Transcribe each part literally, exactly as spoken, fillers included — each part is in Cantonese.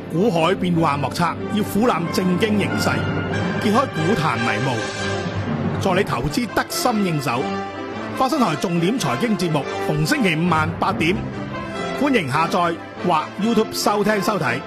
股海變幻莫測，要俯覽正經形勢，揭開股壇迷霧，助你投資得心應手。花生台重點財經節目，逢星期五晚八點，歡迎下載或 YouTube 收聽收睇。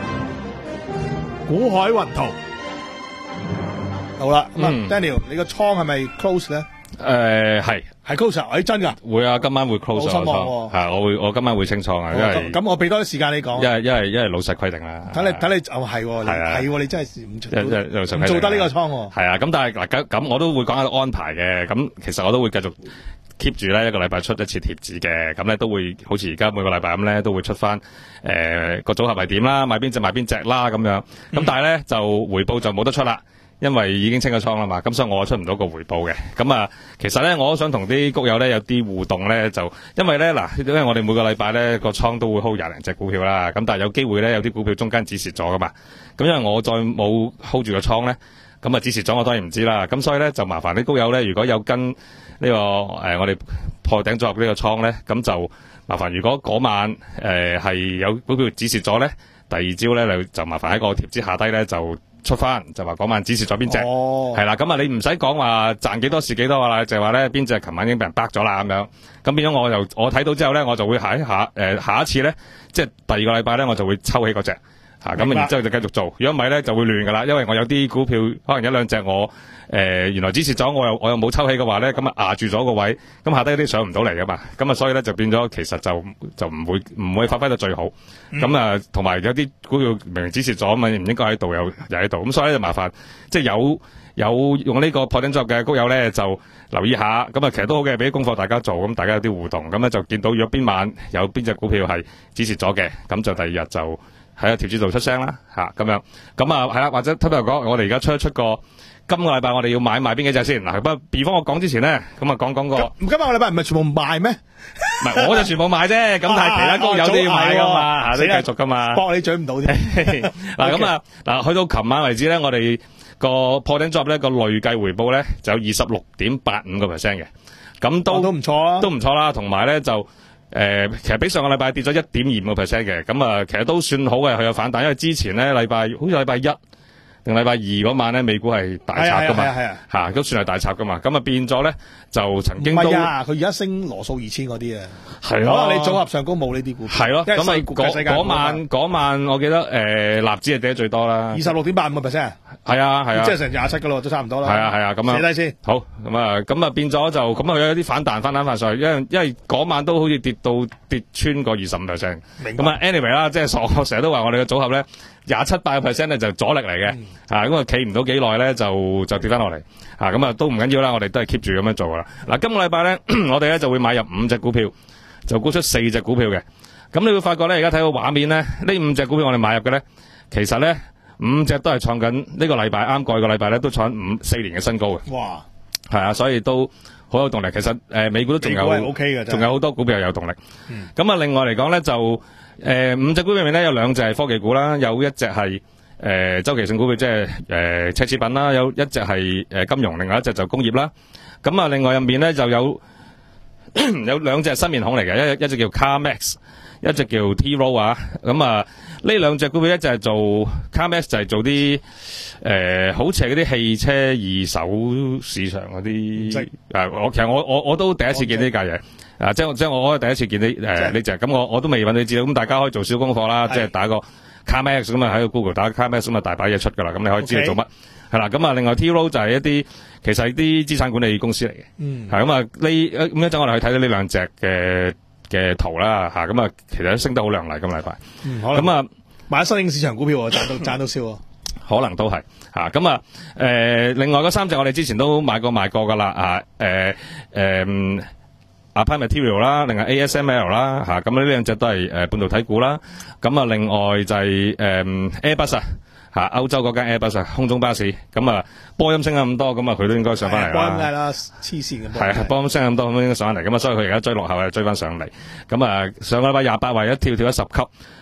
股海雲圖，好啦，咁啊、嗯、，Daniel， 你個倉係咪 close 咧？ 誒係係 close 啊！誒真㗎， 會啊，今晚會 close 咗倉，係我會我今晚會清倉啊，因為咁我俾多啲時間你講， 因為因為因為老細規定啦。 睇你睇你哦係喎，係喎，你真係唔做唔做得呢個倉喎。 係啊，咁但係嗱咁咁我都會講下安排嘅。咁其實我都會繼續 keep 住咧一個禮拜出一次貼紙嘅，咁咧都會好似而家每個禮拜咁咧都會出翻誒個組合係點啦，買邊隻買邊隻啦咁樣。咁但係咧就回報就冇得出啦。因為已經清咗倉啦嘛，咁所以我出唔到個回報嘅。咁啊，其實咧我都想同啲谷友咧有啲互動咧，就因為咧嗱，因為我哋每個禮拜咧個倉都會 hold 廿零隻股票啦，咁但係有機會咧有啲股票中間止蝕咗噶嘛，咁因為我再冇 hold 住個倉咧，咁啊止蝕咗我當然唔知啦，咁所以咧就麻煩啲谷友咧，如果有跟呢、這個誒、呃、我哋破頂組合呢個倉咧，咁就麻煩如果嗰晚誒係、呃、有股票止蝕咗咧，第二朝咧就麻煩喺個貼紙下低咧就出翻就話嗰晚指示咗邊隻係啦，咁啊你唔使講話賺幾多蝕幾多啦，就係話咧邊隻琴晚已經俾人崩咗啦咁樣，咁變咗我就我睇到之後咧，我就會下一下誒、呃、下一次咧，即係第二個禮拜咧，我就會抽起嗰隻吓，咁然之後就繼續做，如果唔係咧就會亂噶啦，因為我有啲股票可能一兩隻我誒、呃、原來指示咗，我又我又冇抽起嘅話咧，咁啊壓住咗個位，咁下低啲上唔到嚟噶嘛，咁啊所以咧就變咗其實就就唔會唔會發揮到最好，咁啊同埋有啲股票明明指示咗嘛，唔應該喺度又又喺度，咁所以咧就麻煩即係有有用呢個破頂作嘅谷友咧就留意下，咁啊其實都好嘅，俾啲功課大家做，咁大家有啲互動，咁咧就見到如果邊晚有邊隻股票係指示咗嘅，咁就第二日就喺個貼紙度出聲啦吓，咁樣，咁啊係啦，或者偷偷講，我哋而家出一出個。今個禮拜我哋要買賣邊幾隻先嗱？不過 before 我講之前咧，咁啊講講個。今今日個禮拜唔係全部賣咩？ 唔係，我就全部賣啫。咁但係其他高友都要買噶嘛，吓都繼續噶嘛。 搏你嘴唔到添。 嗱咁啊，嗱去到琴晚為止咧，我哋個破頂作咧個累計回報咧就有二十六點八五個 percent 嘅，咁都都唔錯啊， 都唔錯啦。同埋咧就誒、呃，其實比上個禮拜跌咗一點二五個 percent 嘅，咁啊，其實都算好嘅，佢有反彈，因為之前咧禮拜好似禮拜一。定禮拜二嗰晚咧，美股係大插噶嘛，吓都算係大插噶嘛，咁啊變咗咧就曾經都唔係啊，佢而家升羅素二千嗰啲啊， 係咯， 你組合上高冇呢啲股票， 係咯，咁啊嗰晚嗰晚我記得誒納指係跌得最多啦， 二十六點八五個 percent，係啊係啊， 即係成廿七噶咯，都差唔多啦， 係啊係啊，咁啊寫低先， 好咁啊咁啊變咗就咁啊有啲反彈翻彈翻上去，因為因為嗰晚都好似跌到跌穿過二十五 percent，咁啊 anyway 啦，即係我成日都話我哋嘅組合咧。廿七八個 percent 咧就阻力嚟嘅，啊咁啊企唔到幾耐咧就就跌翻落嚟，啊咁啊都唔緊要啦，我哋都係 keep 住咁樣做噶啦。嗱，今個禮拜咧我哋咧就會買入五隻股票，就沽出四隻股票嘅。咁你會發覺咧，而家睇到畫面咧，呢五隻股票我哋買入嘅咧，其實咧五隻都係創緊呢個禮拜啱過去個禮拜咧都創五四年嘅新高嘅。哇！係啊，所以都好有動力。其實誒、呃、美股都仲有 OK 嘅，仲有好多股票有動力。咁、嗯、啊，另外嚟講咧就。誒、呃，五隻股票入面咧有兩隻係科技股啦，有一隻係誒周期性股票，即係誒奢侈品啦，有一隻係誒金融，另外一隻就工業啦。咁啊，另外入面咧就有有兩隻新面孔嚟嘅，一一隻叫 CarMax， 一隻叫 T-Rowe 啊。咁啊，呢兩隻股票一隻係做 CarMax 就係做啲誒、呃，好似係嗰啲汽車二手市場嗰啲。誒、呃，我其實我我我都第一次見呢架嘢。啊，即係即係我我第一次見呢誒呢隻，咁、呃、我我都未揾到資料，咁大家可以做小功課啦，即係打個 CarMax 咁啊喺個 Google 打 CarMax 咁啊大把嘢出噶啦，咁你可以知道做乜係啦。咁啊，另外 T-Rowe 就係一啲其實係啲資產管理公司嚟嘅，嗯，係咁啊呢咁一陣我哋去睇到呢兩隻嘅嘅圖啦吓，咁啊其實都升得好亮麗今個禮拜，嗯，咁啊買新興市場股票賺到賺到笑， 可能都係吓，咁啊誒另外嗰三隻我哋之前都買過賣過噶啦啊誒誒。Applied Material 啦，另外 A S M L 啦，吓咁呢兩隻都係誒、呃、半導體股啦。咁啊，另外就係、是、誒、呃、Airbus 啊，吓歐洲嗰間 Airbus 空中巴士。咁啊，波音升咗咁多，咁啊佢都應該上翻嚟啦。波音係啦，黐線嘅。係啊，波音升咁多，咁應該上翻嚟。咁啊，所以佢而家追落後，又追翻上嚟。咁啊，上個禮拜廿八位一跳跳咗十級，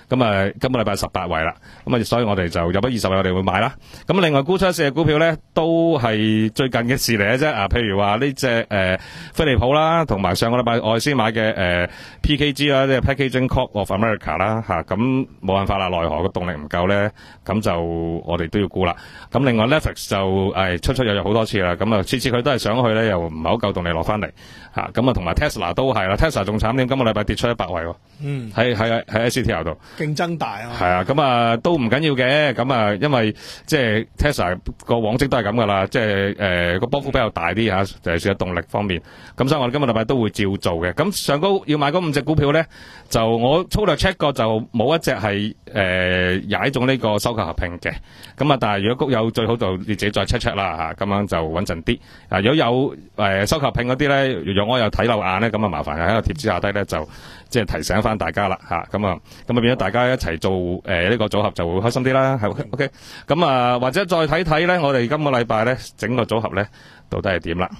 咁啊，今個禮拜十八位啦，咁啊，所以我哋就入咗二十位，我哋會買啦。咁另外沽出一四隻股票咧，都係最近嘅事嚟嘅啫。啊，譬如話呢隻誒飛利浦啦，同埋上個禮拜我哋先買嘅誒、呃、P K G 啦，即係 Packaging Corp of America 啦，吓，咁冇辦法啦，奈何個動力唔夠咧，咁就我哋都要沽啦。咁另外 Netflix 就誒、哎、出出入入好多次啦，咁啊次次佢都係上去咧，又唔係好夠動力落翻嚟吓。咁啊同埋 Tesla 都係啦 ，Tesla 仲慘啲，今個禮拜跌出一百位喎。嗯，喺喺喺 S T L 度。 競爭大啊！ 係啊，咁啊都唔緊要嘅，咁啊因為即係 Tesla 個往績都係咁噶啦，即係誒個波幅比較大啲吓，就係算喺動力方面。咁所以我哋今個禮拜都會照做嘅。咁上高要買嗰五隻股票咧，就我粗略 check 過就冇一隻係誒踩中呢個收購合併嘅。咁啊，但係如果谷有最好就你自己再 check check 啦吓，咁樣就穩陣啲。啊，如果有誒、呃、收購合併嗰啲咧，若我有睇漏眼咧，咁啊麻煩喺個貼紙下低咧就即係提醒翻大家啦吓，咁啊咁啊變咗大家一齊做誒呢、呃這個組合就會開心啲啦，係 OK。咁啊或者再睇睇咧，我哋今個禮拜咧整個組合咧到底係點啦？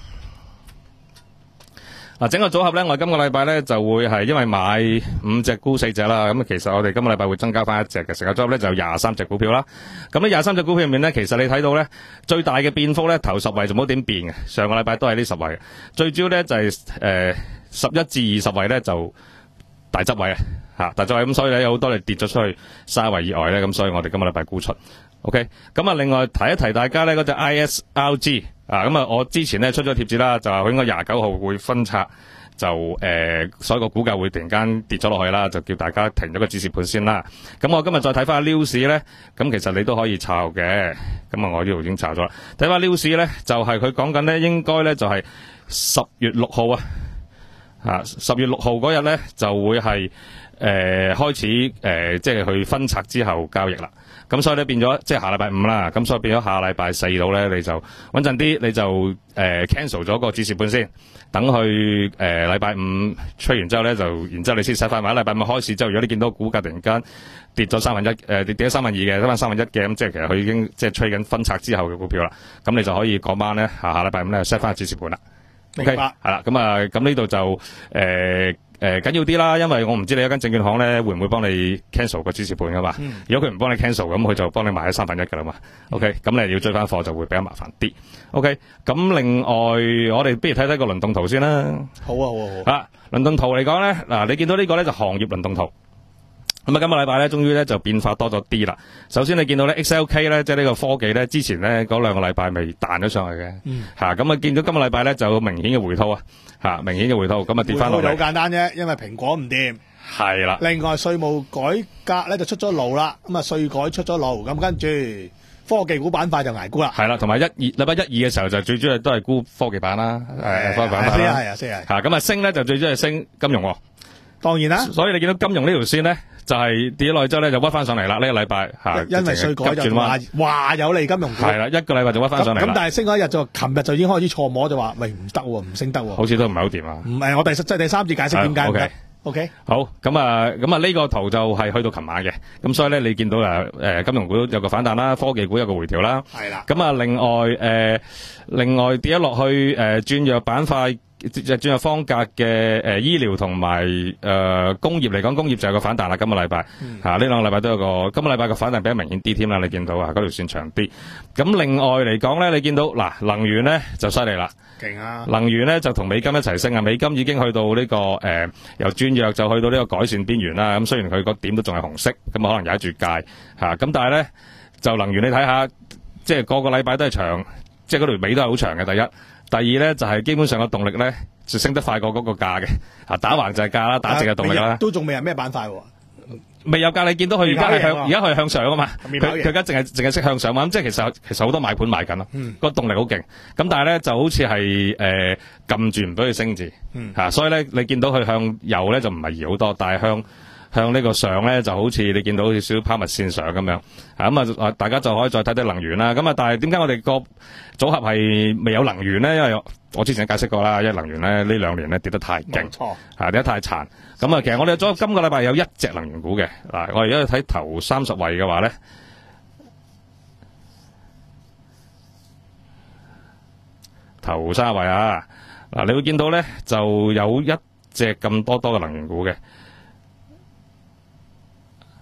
嗱，整個組合咧，我哋今個禮拜咧就會係因為買五隻沽四隻啦，咁啊其實我哋今個禮拜會增加翻一隻嘅成個組合咧就廿三隻股票啦。咁呢廿三隻股票入面咧，其實你睇到咧最大嘅變幅咧頭十位就冇點變嘅，上個禮拜都係呢十位嘅。最主要咧就係誒十一至二十位咧就大執位啊，吓大執位，咁所以咧有好多你跌咗出去三位以外咧，咁所以我哋今個禮拜沽出。OK， 咁啊另外提一提大家咧嗰隻 I S R G。啊，咁啊，我之前咧出咗貼紙啦，就話佢應該廿九號會分拆，就誒、呃，所以個股價會突然間跌咗落去啦，就叫大家停咗個止蝕盤先啦。咁我今日再睇翻 news 咧，咁其實你都可以抄嘅。咁啊，我呢度已經抄咗啦。睇翻 news 咧，就係佢講緊咧，應該咧就係十月六號啊，啊，十月六號嗰日咧就會係誒、呃、開始誒、呃，即係去分拆之後交易啦。咁所以咧變咗即係下禮拜五啦，咁所以變咗下禮拜四度咧，你就穩陣啲，你就誒、呃、cancel 咗個止蝕盤先，等去誒禮拜五吹完之後咧，就然之後你先使翻埋。禮拜五開始之後，如果你見到股價突然間跌咗三分一，誒、呃、跌跌咗三分二嘅，得翻三分一嘅，咁即係其實佢已經即係吹緊分拆之後嘅股票啦。咁你就可以嗰晚咧下下禮拜五咧 set 翻個止蝕盤啦。 明白。 係啦，咁啊咁呢度就誒。呃誒，緊要啲啦，因為我唔知你一間證券行咧會唔會幫你 cancel 個止蝕盤噶嘛？嗯、如果佢唔幫你 cancel，咁佢就幫你買咗三分一噶啦嘛。嗯、OK，咁你要追翻貨就會比較麻煩啲。OK，咁另外我哋不如睇睇個輪動圖先啦。 好啊，好啊，好啊。 啊，輪動圖嚟講咧，嗱，你見到呢個咧就行業輪動圖。咁啊，今個禮拜咧，終於咧就變化多咗啲啦。首先你見到咧 X L K 咧，即係呢個科技咧，之前咧嗰兩個禮拜未彈咗上去嘅，吓咁啊，見到今個禮拜咧就有明顯嘅回吐啊，吓明顯嘅回吐，咁啊跌翻落嚟。 好簡單啫，因為蘋果唔掂。 係啦。 另外稅務改革咧就出咗爐啦，咁啊稅改出咗爐，咁跟住科技股板塊就捱沽啦。 係啦，同埋一二禮拜一二嘅時候就最主要都係沽科技板啦，誒科技板塊啦。 係啊，係啊， 吓咁啊升咧就最主要係升金融。 當然啦。所以你見到金融呢條線咧。就係跌咗落去之後咧，就屈翻上嚟啦。呢、這個禮拜吓， 因為稅改就話話有利金融股。 係啦，一個禮拜就屈翻上嚟。 咁但係升嗰一日就，琴日就已經開始錯摸，就話喂唔得喎，唔升得喎。 好似都唔係好掂啊。 唔係，我第即係第三次解釋點解唔得。O K。 好，咁啊，咁啊呢個圖就係去到琴晚嘅。咁所以咧，你見到誒誒金融股有個反彈啦，科技股有個回調啦。 係啦。 咁啊，另外誒、呃，另外跌咗落去誒轉弱板塊。轉入方格嘅誒醫療同埋誒工業嚟講，工業就有個反彈啦。今個禮拜吓呢兩個禮拜都有個，今個禮拜個反彈比較明顯啲添啦。你見到啊，嗰條線長啲。咁另外嚟講咧，你見到嗱能源咧就犀利啦， 勁啊！能源咧就同美金一齊升啊，美金已經去到呢、這個誒、呃、由轉弱就去到呢個改善邊緣啦。咁雖然佢個點都仲係紅色，咁可能有一住界吓，咁但係咧就能源你睇下，即係個個禮拜都係長，即係嗰條尾都係好長嘅。第一。第二咧就係、是、基本上個動力咧就升得快過嗰個價嘅，啊打橫就係價啦，打直嘅動力啦。 都仲未有咩板塊喎？ 未有價，你見到佢而家係向而家佢係向上啊嘛，佢佢而家淨係淨係識向上嘛，咁即係其實其實好多買盤買緊咯，嗯、個動力好勁。咁但係咧就好似係誒撳住唔俾佢升字，吓、嗯啊，所以咧你見到佢向右咧就唔係移好多，但係向向呢個上咧就好似你見到少少拋物線上咁樣，咁啊大家就可以再睇睇能源啦。咁啊，但係點解我哋個組合係未有能源咧？因為我之前解釋過啦，因為能源咧呢兩年咧跌得太勁，吓跌得太殘。咁啊，其實我哋組合今個禮拜有一隻能源股嘅，嗱，我而家睇頭三十位嘅話咧，頭三十位啊，嗱，你會見到咧就有一隻咁多多嘅能源股嘅。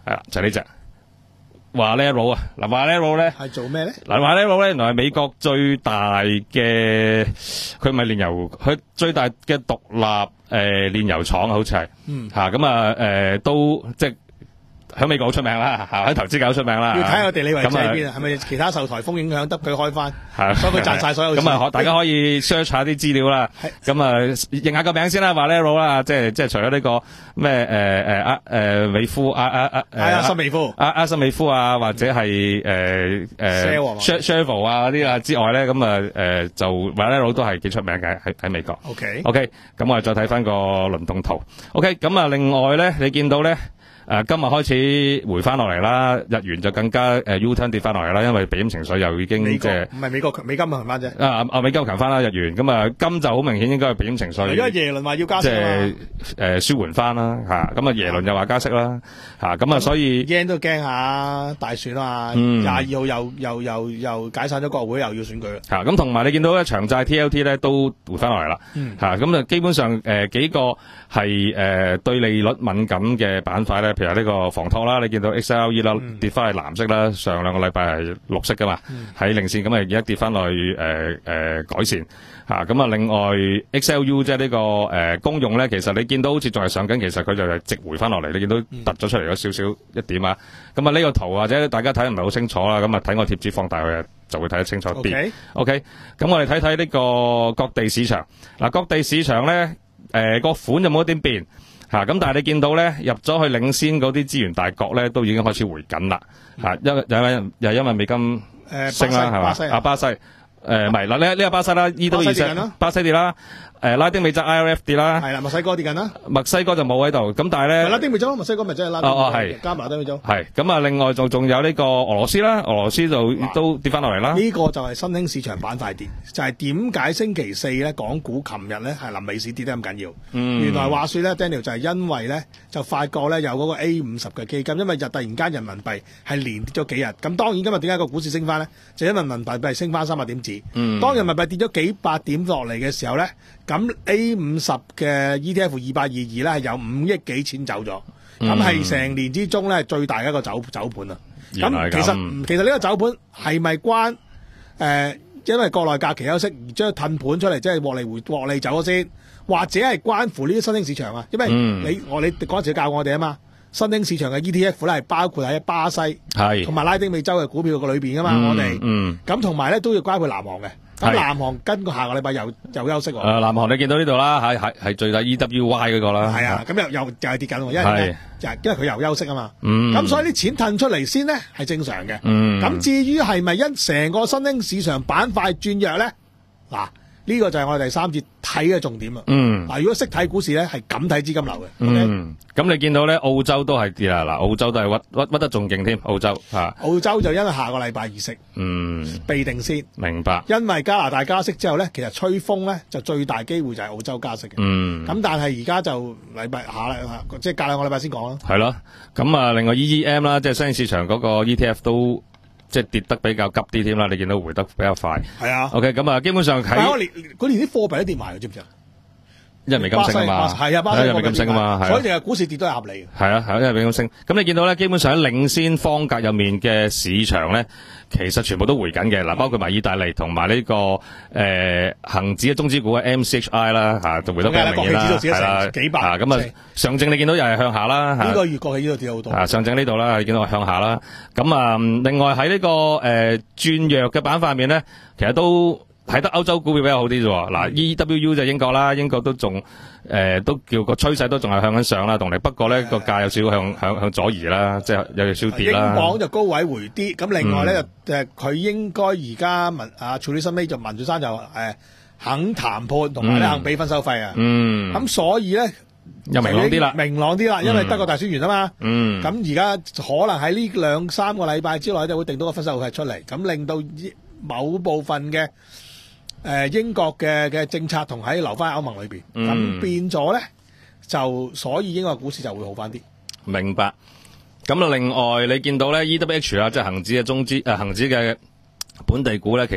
係啦，就係呢隻。Valero 啊，嗱 Valero 咧係做咩咧？ 嗱 Valero 咧，原來係美國最大嘅，佢唔係煉油，佢最大嘅獨立誒煉油廠好似係， 嗯嚇咁啊誒都即係喺美國好出名啦，嚇喺投資界好出名啦。 要睇下地理位置咁啊喺邊啊？係咪其他受颱風影響得佢開翻？ 係所以佢賺晒所有錢。 咁啊，可大家可以 search 下啲資料啦。咁啊，認下個名先啦，Valero 啦，即係即係除咗呢個咩誒誒阿誒美孚阿阿阿係啊，森美孚阿阿森美孚啊，或者係誒誒 Chevrolet 啊嗰啲啊之外咧，咁啊誒就 Valero 都係幾出名嘅喺喺美國。 OK OK，咁我哋再睇翻個輪動圖。OK，咁啊另外咧，你見到咧。誒、呃，今日開始回翻落嚟啦，日元就更加誒、呃、U turn 跌翻落嚟啦，因為避險情緒又已經即係唔係美國強美金強翻啫。 啊啊美金強翻啦，日元咁啊金就好明顯應該係避險情緒， 因為耶倫話要加息即係誒舒緩翻啦嚇，咁啊耶倫又話加息啦嚇，咁啊所以 yen 都驚下大選啊， 嗯廿二號又又又又解散咗國會，又要選舉啦。 嚇，咁同埋你見到咧長債 T L T 咧都回翻落嚟啦嚇，咁啊基本上誒、呃、幾個係誒、呃、對利率敏感嘅板塊咧，譬如呢個房託啦，你見到 X L E 啦、嗯、跌翻係藍色啦，上兩個禮拜係綠色噶嘛，喺零線咁啊而家跌翻落去誒誒、呃呃、改善嚇，咁啊另外 X L U 即係呢個誒、呃、公用咧，其實你見到好似仲係上緊，其實佢就係直回翻落嚟，你見到突咗出嚟咗少少一點啊，咁啊呢個圖或者大家睇唔係好清楚啦，咁啊睇我貼紙放大佢就會睇得清楚啲。OK，咁我哋睇睇呢個各地市場嗱，各地市場咧誒個款就冇一點變。嚇咁、啊，但係你見到咧，入咗去領先嗰啲資源大國咧，都已經開始回緊啦。嚇、嗯，因為因為又因為美金升啦，係嘛？啊巴西，誒唔係嗱呢呢個巴西啦，依都二升，巴西跌啦。誒拉丁美洲 I R F 跌啦， 係啦，墨西哥跌緊啦， 墨西哥就冇喺度，咁但係咧， 拉丁美洲，墨西哥咪真係拉丁美洲， 哦哦係， 加埋拉丁美洲， 係咁啊！另外仲仲有呢個俄羅斯啦，俄羅斯就都跌翻落嚟啦。 呢個就係新興市場板塊跌，就係點解星期四咧港股琴日咧係臨尾市跌得咁緊要？嗯，原來話說咧 Daniel 就係因為咧就發覺咧有嗰個 A 五十嘅基金，因為就突然間人民幣係連跌咗幾日，咁當然今日點解個股市升翻咧？就因為人民幣係升翻三百點子。嗯，當人民幣跌咗幾百點落嚟嘅時候咧，咁 A 五十嘅 E T F 二八二二咧係有五億幾錢走咗，咁係成年之中咧最大一個走走盤啊！咁其實其實呢個走盤係咪關誒、呃、因為國內假期休息而將褪盤出嚟，即係獲利回獲利走咗先，或者係關乎呢啲新興市場啊？因為你我你嗰陣時教我哋啊嘛，新興市場嘅 E T F 咧係包括喺巴西同埋拉丁美洲嘅股票個裏邊噶嘛，嗯、我哋咁同埋咧都要包括南韓嘅。咁南韓跟個下個禮拜又又休息喎。誒， 南韓你見到呢度啦，係係係最大 E W Y 嗰個啦。係啊， 咁又又又係跌緊喎，因為咧，因為佢又休息啊嘛。 嗯。 咁所以啲錢褪出嚟先咧係正常嘅。嗯。咁至於係咪因成個新興市場板塊轉弱咧？嗱，呢個就係我哋第三節睇嘅重點啊。嗯。嗱，如果識睇股市咧，係咁睇資金流嘅。 嗯。咁你見到咧，澳洲都係跌啦，嗱，澳洲都係屈屈屈得仲勁添，澳洲嚇。澳洲就因為下個禮拜議息，嗯，備定先。 明白。 因為加拿大加息之後咧，其實吹風咧就最大機會就係澳洲加息嘅。嗯。咁但係而家就禮拜下啦，即係隔兩個禮拜先講啦。 係咯。咁啊，另外 E E M 啦，即係新興市場嗰個 E T F 都即係跌得比較急啲添啦，你見到回得比較快。係啊。OK，咁啊，基本上喺嗰年嗰年啲貨幣都跌埋，知唔知啊？ 因為美金升啊嘛， 係啊，巴西因為美金升啊嘛， 所以淨係股市跌都係合理嘅。 係啊，係因為美金升。咁你見到咧，基本上喺領先方格入面嘅市場咧，其實全部都回緊嘅。嗱，包括埋意大利同埋呢個誒恆指嘅中資股嘅 M C H I 啦，嚇就回得比較明顯啦。係啦，幾百啊，咁啊上證你見到又係向下啦。 呢個月國企呢度跌好多。 啊，上證呢度啦，你見到向下啦。咁啊，另外喺呢個誒轉弱嘅板塊面咧，其實都睇得歐洲股票比較好啲啫喎，嗱 E W U 就英國啦，英國都仲誒、呃、都叫個趨勢都仲係向緊上啦，動力不過咧個價有少少向向向左移啦，即係有少少跌啦。英鎊就高位回啲，咁另外咧就誒佢應該而家文啊處理新尾就文俊山就誒、呃、肯談判同埋咧肯俾分收費啊，嗯，咁所以咧又明朗啲啦， 明朗啲啦，因為德國大選完啊嘛，嗯，咁而家可能喺呢兩三個禮拜之內就會定到個分收費出嚟，咁令到某部分嘅。誒、呃、英國嘅嘅政策同喺留翻喺歐盟裏邊，咁、嗯、變咗咧就所以英國股市就會好翻啲。 明白。咁啊，另外你見到咧 E W H 啊，即係恒指嘅中資誒恒指嘅本地股咧，其實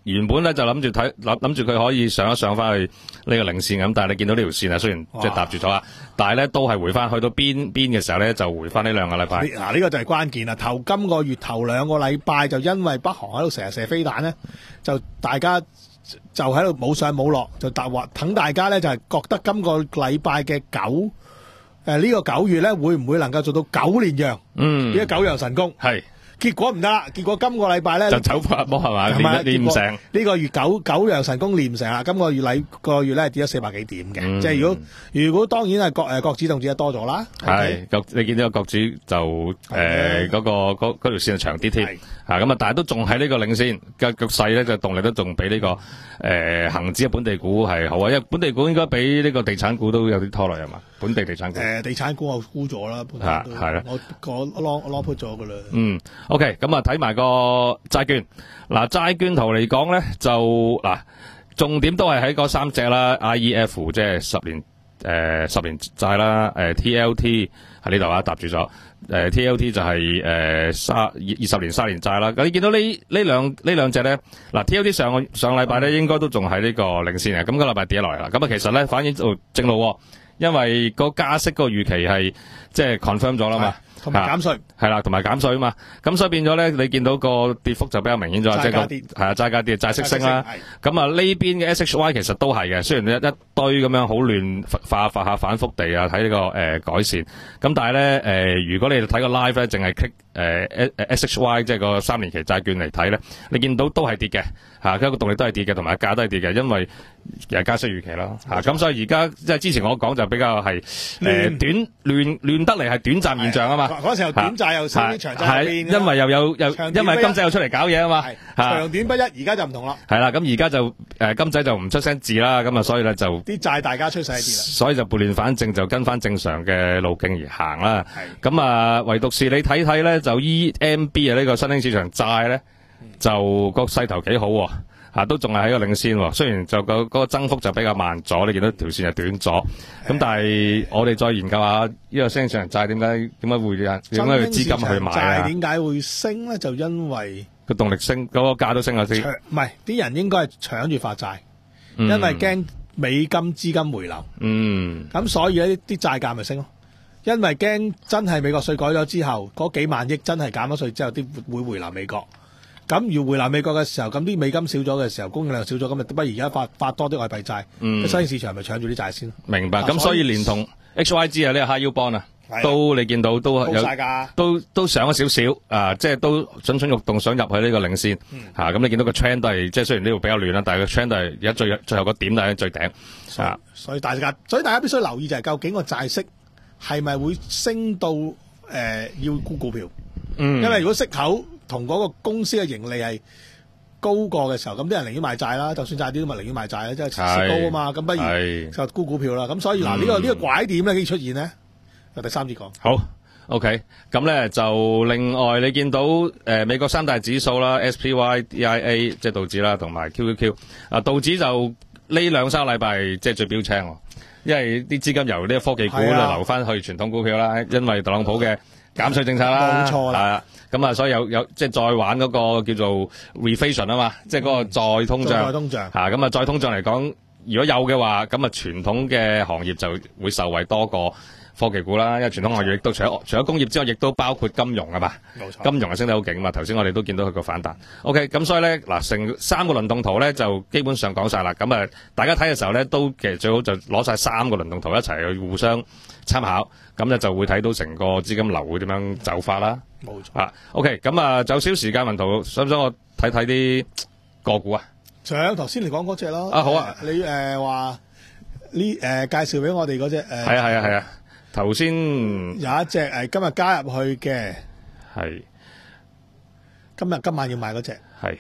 原本咧就諗住睇諗諗住佢可以上一上翻去呢個領線咁，但係你見到呢條線啊，雖然即係搭住咗啦，但係咧都係回翻去到邊邊嘅時候咧，就回翻呢兩個禮拜。 嗱，呢個就係關鍵啦。頭今個月頭兩個禮拜就因為北韓喺度成日射飛彈咧，就大家就喺度冇上冇落，就大話等大家咧就係覺得今個禮拜嘅九誒呢個九月咧會唔會能夠做到九連陽？ 嗯， 呢個九陽神功係。 結果唔得啦，結果今個禮拜咧就走發魔係嘛，練練唔成。 呢個月九九陽神功練唔成啦，今個月禮個月咧跌咗四百幾點嘅， 嗯、 即係如果如果當然係國誒國指同指得多咗啦。 係，國你見到個國指就誒嗰個嗰嗰條線係長啲添，嚇咁啊，但係都仲喺呢個領先嘅局勢咧，就動力都仲比呢個誒恆指嘅本地股係好啊，因為本地股應該比呢個地產股都有啲拖累係嘛，本地地產股。 誒地產股我沽咗啦， 係係啦， 我個 long long put 咗噶啦。 嗯。OK， 咁啊睇埋個債券，嗱債券圖嚟講咧就嗱重點都係喺嗰三隻啦 ，I E F 即係十年誒、呃、十年債啦，誒、呃、T L T 喺呢度啊搭住咗，誒、呃、T L T 就係誒三二二十年三年債啦。咁你見到呢呢兩呢兩隻咧，嗱 T L T 上個上禮拜咧應該都仲喺呢個領先嘅，咁、個禮拜跌落嚟啦。咁啊其實咧反映到正路、哦，因為個加息個預期係即係 confirm 咗啦嘛。 同埋減稅係啦，同埋減稅啊嘛，咁所以變咗咧，你見到個跌幅就比較明顯咗，即係個係啊，債價跌，債息升啦。咁啊呢邊嘅 S H Y 其實都係嘅，雖然一一堆咁樣好亂化化下反覆地啊睇呢個誒、呃、改善，咁但係咧誒如果你睇個 live 咧，淨係 click 誒 S H Y 即係個三年期債券嚟睇咧，你見到都係跌嘅嚇，佢個動力都係跌嘅，同埋價都係跌嘅，因為又加息預期啦嚇，咁所以而家即係之前我講就比較係誒、呃、短亂亂得嚟係短暫現象啊嘛。 嗰時候短債又升，長債變， 因為又有又因為金仔又出嚟搞嘢啊嘛， 長短不一，而家就唔同啦。 係啦，咁而家就誒金仔就唔出聲字啦，咁啊所以咧就啲債大家出晒啲啦， 所以就撥亂反正就跟翻正常嘅路徑而行啦。咁啊，唯獨是你睇睇咧，就 E M B 啊呢個新興市場債咧，就個勢頭幾好喎。啊，都仲係喺個領先喎，雖然就個嗰個增幅就比較慢咗，你見到條線就短咗，咁但係我哋再研究下呢個新興市場債點解點解會點解要資金去買啊？ 點解會升咧？就因為個動力升，嗰、嗰個價都升咗先。 唔係啲人應該係搶住發債， 嗯、 因為驚美金資金回流。 嗯， 咁所以咧啲債價咪升咯，因為驚真係美國稅改咗之後，嗰幾萬億真係減咗稅之後，啲會回流美國。咁要回流美國嘅時候，咁啲美金少咗嘅時候，供應量少咗，咁咪不如而家發發多啲外幣債，嗯、新興市場咪搶住啲債先。 明白。咁、啊、所以連同 H Y G 啊，呢個 High Yield Bond 啊，都你見到都有都都上咗少少啊，即係都蠢蠢欲動想入去呢個領先嚇。咁、嗯啊、你見到個 trend 都係即係雖然呢度比較亂啦，但係個 trend 都係而家最最後個點都係最頂。 所以、啊、所以大家所以大家必須留意就係究竟個債息係咪會升到誒、呃、要沽股票？嗯，因為如果息口同嗰個公司嘅盈利係高過嘅時候，咁啲人寧願買債啦，就算債啲都咪寧願買債啦，即係息高啊嘛，咁不如就沽股票啦。咁所以嗱，呢、嗯這個呢、這個拐點咧，幾出現呢？由第三節講。 好 ，OK，咁咧就另外你見到誒、呃、美國三大指數啦 ，S P Y、D I A 即係道指啦，同埋 Q Q Q。啊，道指就呢兩三個禮拜即係最標青喎，因為啲資金由呢個科技股就流翻去傳統股票啦，因為特朗普嘅減稅政策啦， 冇錯啦。 咁啊，所以有有即係再玩嗰個叫做 reflation 啊嘛，即係嗰個再通脹。 再通脹嚇，咁啊，再通脹嚟講，如果有嘅話，咁啊，傳統嘅行業就會受惠多過科技股啦。因為傳統行業亦都除咗除咗工業之外，亦都包括金融啊嘛。冇錯，金融係升得好勁啊嘛。頭先我哋都見到佢個反彈。OK，咁所以咧嗱，成三個輪動圖咧就基本上講晒啦。咁啊，大家睇嘅時候咧，都其實最好就攞晒三個輪動圖一齊去互相參考，咁咧就會睇到成個資金流會點樣走法啦。冇錯啊 ，OK， 咁啊，就少時間問圖，想唔想我睇睇啲個股啊？ 想頭先你講嗰隻咯。 啊，好啊， 呃、你誒話呢誒介紹俾我哋嗰隻誒。係啊係啊係啊，頭先有一隻誒今日加入去嘅。 係。 今日今晚要買嗰隻。 係。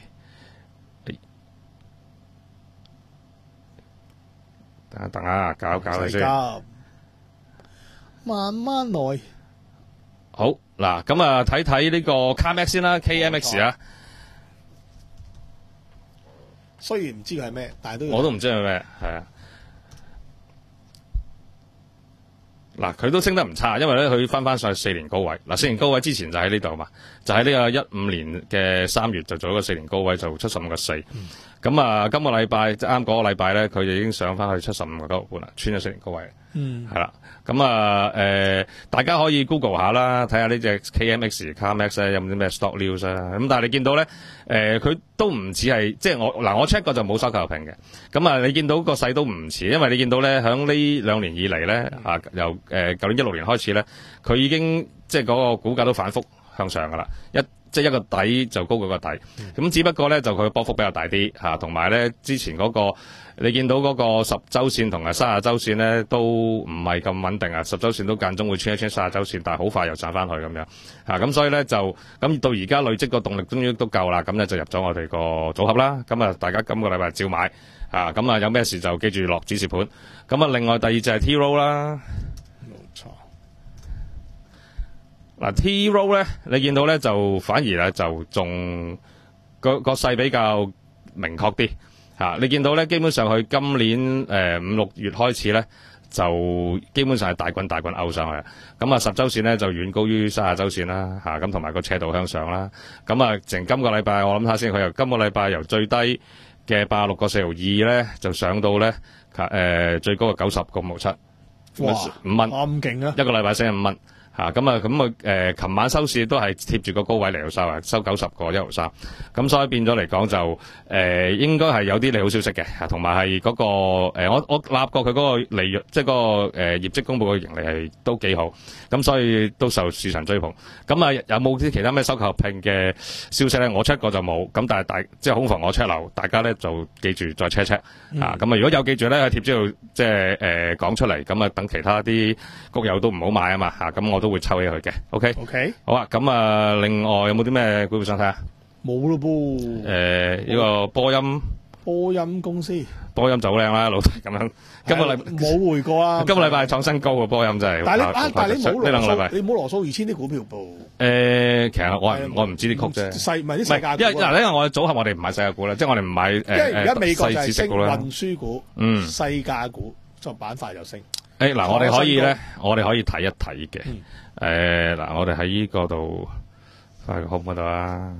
等下等下，搞搞你先。 慢慢來。 好嗱，咁啊睇睇呢個 C A M E X 先啦 ，K M X 啊。 雖然唔知佢係咩，但係都我都唔知係咩，係啊。 嗱，佢都升得唔差，因為咧佢翻翻上去四年高位。嗱，四年高位之前就喺呢度嘛，就喺呢個一五年嘅三月就做咗個四年高位，就七十五個四。咁、嗯、啊，今個禮拜即啱嗰個禮拜咧，佢就已經上翻去七十五個九毫半啦，穿咗四年高位。嗯，係啦。咁啊，誒、呃，大家可以 Google 下啦，睇下呢隻 K M X CarMax 咧有冇啲咩 stock news 啊。咁但係你見到咧，誒、呃，佢都唔似係，即係我嗱，我 check 過就冇收購平嘅。咁啊，你見到個勢都唔似，因為你見到咧，響呢兩年以嚟咧，啊，由誒舊年一六年開始咧，佢已經即係嗰個股價都反覆向上噶啦，一即係一個底就高過個底。咁、嗯、只不過咧就佢波幅比較大啲嚇，同埋咧之前嗰、嗰個。你見到嗰個十週線同埋三十週線咧，都唔係咁穩定啊！十週線都間中會穿一穿三十週線，但係好快又賺翻去咁樣嚇。咁、啊、所以咧就咁到而家累積個動力終於都夠啦，咁咧就入咗我哋個組合啦。咁啊，大家今個禮拜照買嚇。咁啊，有咩事就記住落指示盤。咁啊，另外第二隻係 T Rowe 啦，冇錯。嗱 T Rowe 咧，你見到咧就反而咧就仲個個勢比較明確啲。啊！你見到咧，基本上佢今年誒五六月開始咧，就基本上係大棍大棍勾上去。咁啊，十週線咧就遠高於三十週線啦。嚇、啊，咁同埋個斜度向上啦。咁啊，成今個禮拜我諗下先，佢由今個禮拜由最低嘅八十六個四毫二咧，就上到咧誒、呃、最高嘅九十個五毫七，哇，五蚊咁勁啊！一個禮拜升五蚊。嚇咁啊咁啊誒，琴、呃、晚收市都係貼住個高位嚟到收啊，收九十個一毫三，咁所以變咗嚟講就誒、呃、應該係有啲利好消息嘅嚇，同埋係嗰個、呃、我我立過佢嗰個利潤，即係嗰、那個誒、呃、業績公佈嘅盈利係都幾好，咁所以都受市場追捧。咁啊有冇啲其他咩收購合併嘅消息咧？我 check 過就冇，咁但係大即係恐防我 check 漏，大家咧就記住再 check check 啊。咁啊如果有記住咧喺貼紙度即係誒講出嚟，咁啊等其他啲谷友都唔好買啊嘛嚇，咁我都會抽起佢嘅 ，OK，OK，、okay? 好啊。咁啊，另外有冇啲咩股票想睇啊？冇咯噃。誒、呃，呢、這個波音，波音公司，波音就好靚啦，老細咁樣。今個禮冇回過啊。今個禮拜創新高嘅波音真係。但係你啊，但係你冇羅素，你冇羅素二千啲股票噃。誒、呃，其實我係我唔知啲曲啫。細唔係啲細價股。因為嗱，因為我嘅組合我哋唔買細價股啦，即係我哋唔買誒誒細知識股啦。運輸股，嗯，細價股作板塊就升。誒，嗱，我哋可以咧，我哋可以睇一睇嘅。誒、嗯，嗱、呃，我哋喺呢個度，快個號嗰度啊。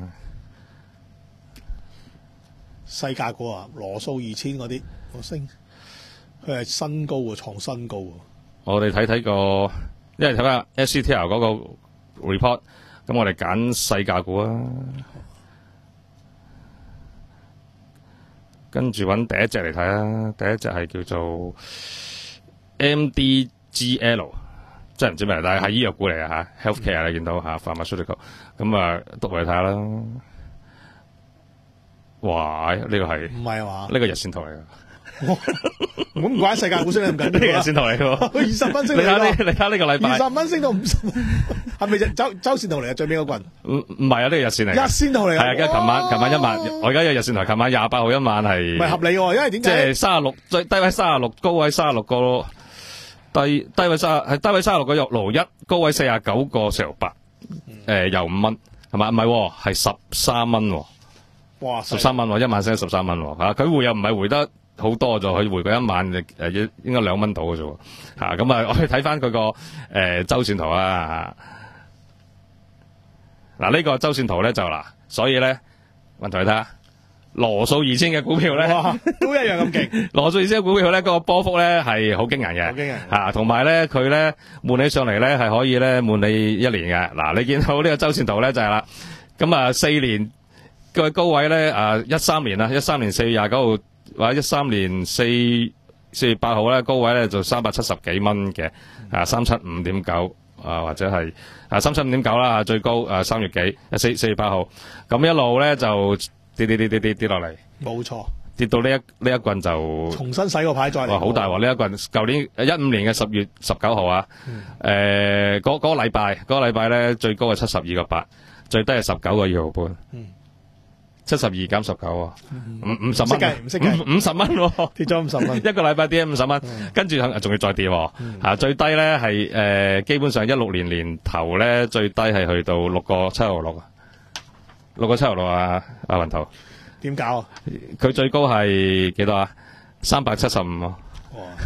細價股啊，羅素二千嗰啲，我升，佢係新高喎，創新高喎。我哋睇睇個，因為睇翻 S C T L 嗰個 report，咁我哋揀細價股啊。跟住揾第一隻嚟睇啊，第一隻係叫做 M D G L， 真係唔知咩，但係係醫藥股嚟啊嚇 ，healthcare 你見到嚇 pharmaceutical，咁啊讀嚟睇下啦。哇！呢、這個係唔係話？呢個日線圖嚟㗎。我唔怪世界股升咁緊，呢個日線圖嚟㗎。佢二十蚊升，你睇呢？你睇呢個禮拜二十蚊升到五十蚊，係咪周周線圖嚟啊？最尾嗰棍？唔唔係啊！呢、這個日線嚟。日線圖嚟啊！係啊！跟住琴晚，琴晚一萬，我而家有日線圖，琴晚廿八號一萬係。唔係合理喎，因為點解？即係三十六最低位三十六，高位三十六個咯。低低位三係低位三十六個六毫一，高位四十九個四毫八。誒，又五蚊係嘛？唔係，係十三蚊。哇！十三蚊喎，一萬升十三蚊喎嚇，佢回又唔係回得好多咗，佢回過一萬誒應應該兩蚊到嘅啫喎嚇，咁啊我哋睇翻佢個誒週線圖啊嗱，呢、這個週線圖咧就嗱，所以咧問題睇下羅素二千嘅股票咧都一樣咁勁，羅素二千嘅股票咧嗰、那個波幅咧係好驚人嘅，好驚人嚇，同埋咧佢咧悶起上嚟咧係可以咧悶你一年嘅嗱，你見到呢個週線圖咧就係、是、啦，咁啊四年。個高位咧，啊一三年啦，一三年四月廿九號或者一三年四四月八號咧，高位咧就三百七十幾蚊嘅，啊三七五點九啊或者係啊三七五點九啦，最高啊三月幾四四月八號，咁一路咧就跌跌跌跌跌跌落嚟，冇錯，跌到呢一呢一棍就重新洗個牌再嚟，哇好大鑊呢一棍，舊年一五年嘅十月十九號啊，誒嗰嗰個禮拜嗰個禮拜咧最高係七十二個八，最低係十九個二毫半。嗯七十二減十九啊，五五十蚊，唔識計，五十蚊跌咗五十蚊，一個禮拜跌五十蚊，跟住仲要再跌，吓、嗯、最低咧係誒基本上一六年年頭咧最低係去到六個七毫六啊，六個七毫六啊，阿雲頭點搞啊？佢最高係幾多啊？三百七十五啊！哇，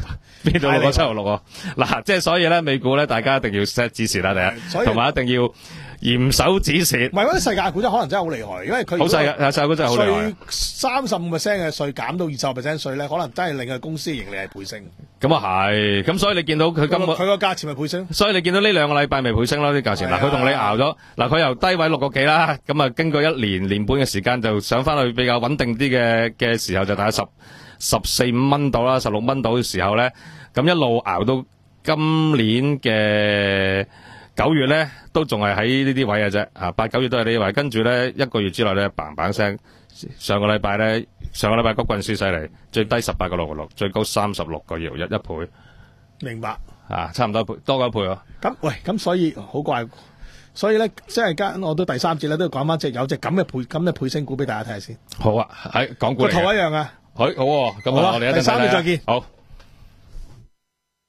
變到六個七毫六啊！嗱，即係所以咧，美股咧，大家一定要 set 止蝕啦，第一，同埋一定要嚴守止蝕。 唔係嗰啲世界股真可能真係好厲害，因為佢好細嘅，世界股真係好厲害。 稅三十五 percent 嘅稅減到二十 percent 稅咧，可能真係令佢公司盈利係倍升。 咁啊係，咁所以你見到佢今個佢個價錢咪倍升。 所以你見到呢兩個禮拜咪倍升咯啲價錢。嗱，佢同你熬咗，嗱佢由低位六個幾啦，咁啊經過一年年半嘅時間就上翻去比較穩定啲嘅嘅時候就大概十十四五蚊到啦，十六蚊到嘅時候咧，咁一路熬到今年嘅九月咧，都仲係喺呢啲位嘅啫，啊八九月都係呢啲位，跟住咧一個月之內咧嘭嘭聲，上個禮拜咧上個禮拜谷棍輸犀利，最低十八個六六，最高三十六個搖一一倍， 明白啊，差唔多一倍多過一倍喎。 咁喂，咁所以好怪，所以咧即係間我都第三節咧都要講翻隻有隻咁嘅倍咁嘅倍升股俾大家睇下先。 好啊，喺港股嚟嘅個圖一樣啊。 好，好喎，咁啊，我哋一陣第三節再見。 好。